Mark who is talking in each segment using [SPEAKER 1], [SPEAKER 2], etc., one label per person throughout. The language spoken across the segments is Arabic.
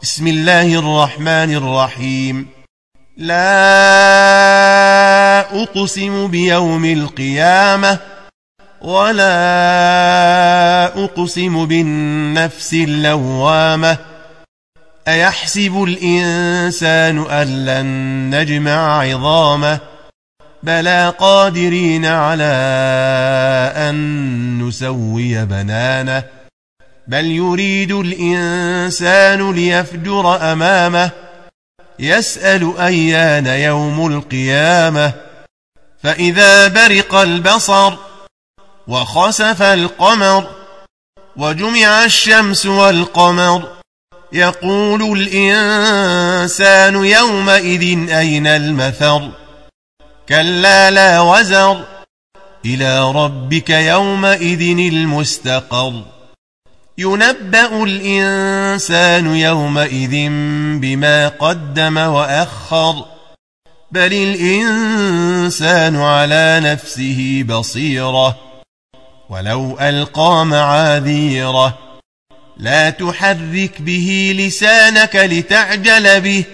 [SPEAKER 1] بسم الله الرحمن الرحيم. لا أقسم بيوم القيامة ولا أقسم بالنفس اللوامة أيحسب الإنسان أن لن نجمع عظامه بلى قادرين على أن نسوي بنانه بل يريد الإنسان ليفجر أمامه يسأل أيان يوم القيامة فإذا برق البصر وخسف القمر وجمع الشمس والقمر يقول الإنسان يومئذ أين المفر كلا لا وزر إلى ربك يومئذ المستقر ينبأ الإنسان يومئذ بما قدم وأخر بل الإنسان على نفسه بصيرة ولو ألقى معاذيره لا تحرك به لسانك لتعجل به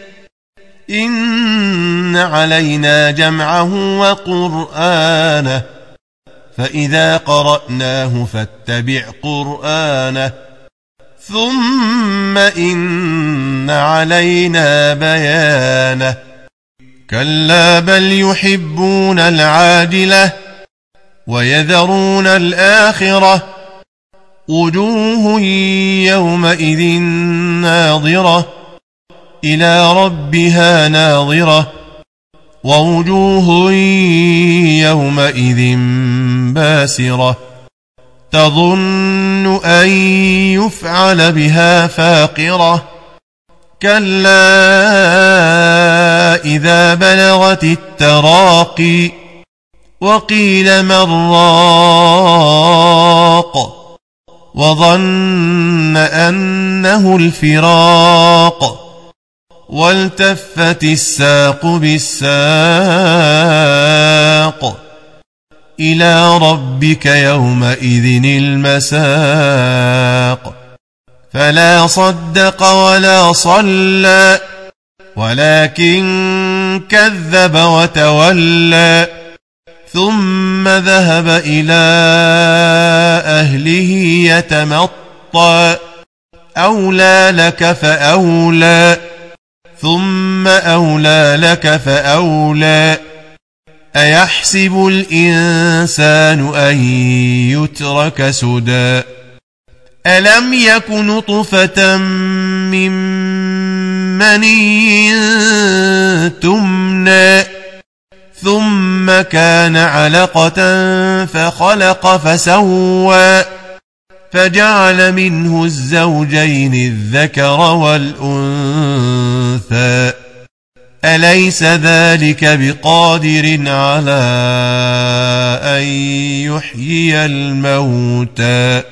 [SPEAKER 1] إن علينا جمعه وقرآنه فإذا قرأناه فاتبع قرآنه ثم إن علينا بيانه كلا بل يحبون العاجلة ويذرون الآخرة وجوه يومئذ ناظرة إلى ربها ناظرة ووجوه يومئذ باسرة تظن أن يفعل بها فاقرة كلا إذا بلغت التراقي وقيل من راق وظن أنه الفراق والتفت الساق بالساق إلى ربك يومئذ المساق فلا صدق ولا صلى ولكن كذب وتولى ثم ذهب إلى أهله يتمطى أولى لك فأولى ثم أولى لك فأولى أيحسب الإنسان أن يترك سدى ألم يك نطفة من مني تمنى ثم كان علقة فخلق فسوى فجعل منه الزوجين الذكر والأنثى أليس ذلك بقادر على أن يحيي الموتى